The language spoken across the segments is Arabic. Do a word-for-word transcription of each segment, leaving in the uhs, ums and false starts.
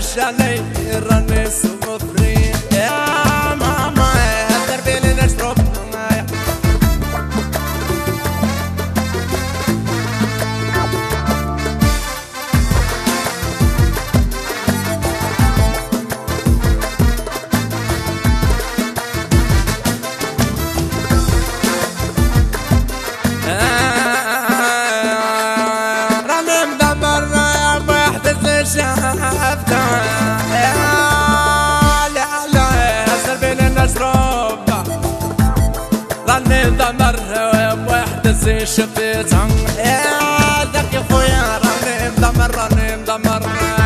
الشالي راني سوفري يا ماما دربي لي نشرب معايا شافته يا لا لا سربين نشرب راني مدمر بوحدة زي شفيتها يا ذاك يا خويا راني مدمر راني مدمر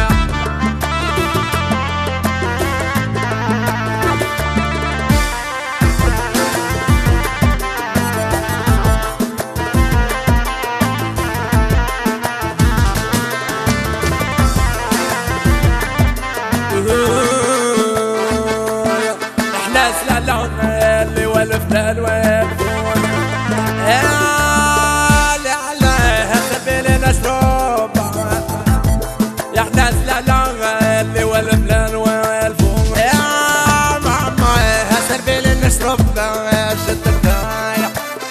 اللي ولفنا الوالفون يا لا لا سبيل نشرب يا حناس لا لا اللي ولفنا الوالفون يا ماما سبيل نشرب شد الكايا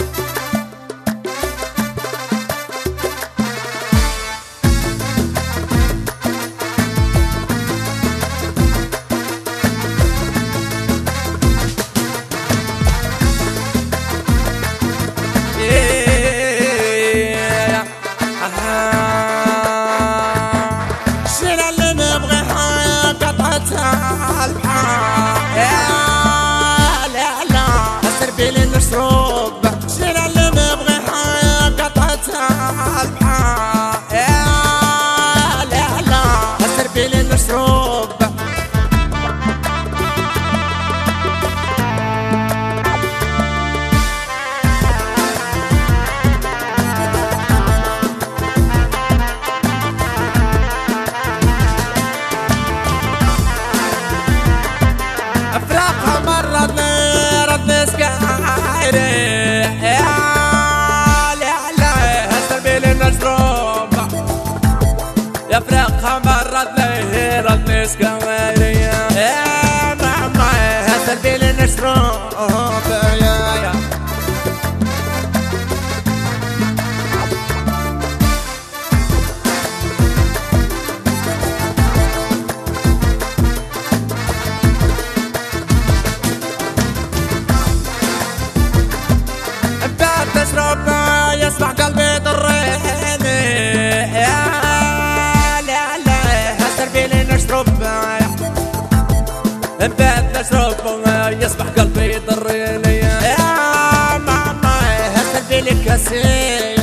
يفرقها مرات ليه ردني سكوارية يا ماما سلبي لي نشرب يا يا بعد تشرب يسمع قلبي ضريني يا بعد نشرب يصبح قلبي يضرني يا ماما سلبي لي كاسي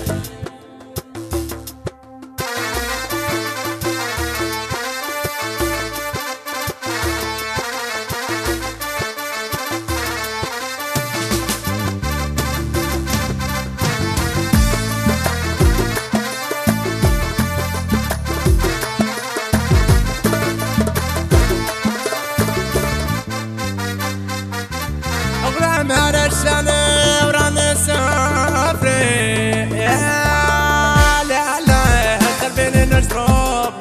هذا الشالي وراني سافري يا لا لا دربي نشرب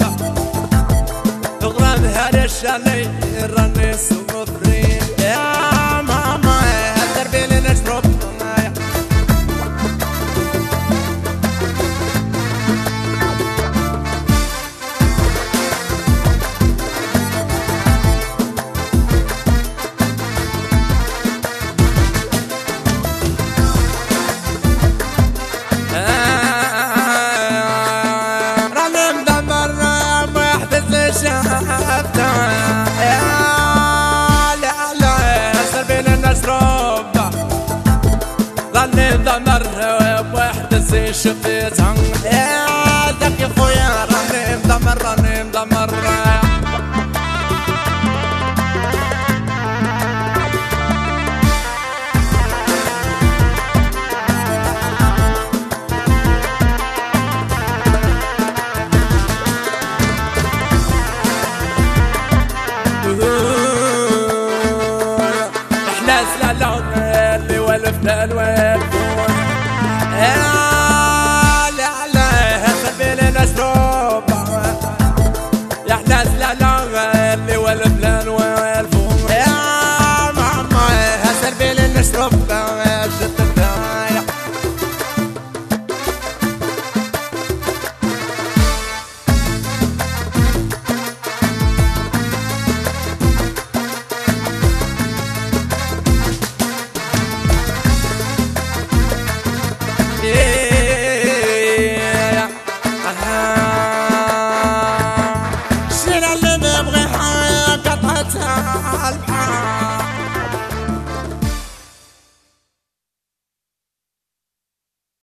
تغرم هذا الشالي راني سافري يا ماما دربي نشرب شافته يا لا لا سربين نشرب راني مدمر بوحدة زي شفيتها يا ذاك يا خويا راني مدمر راني مدمر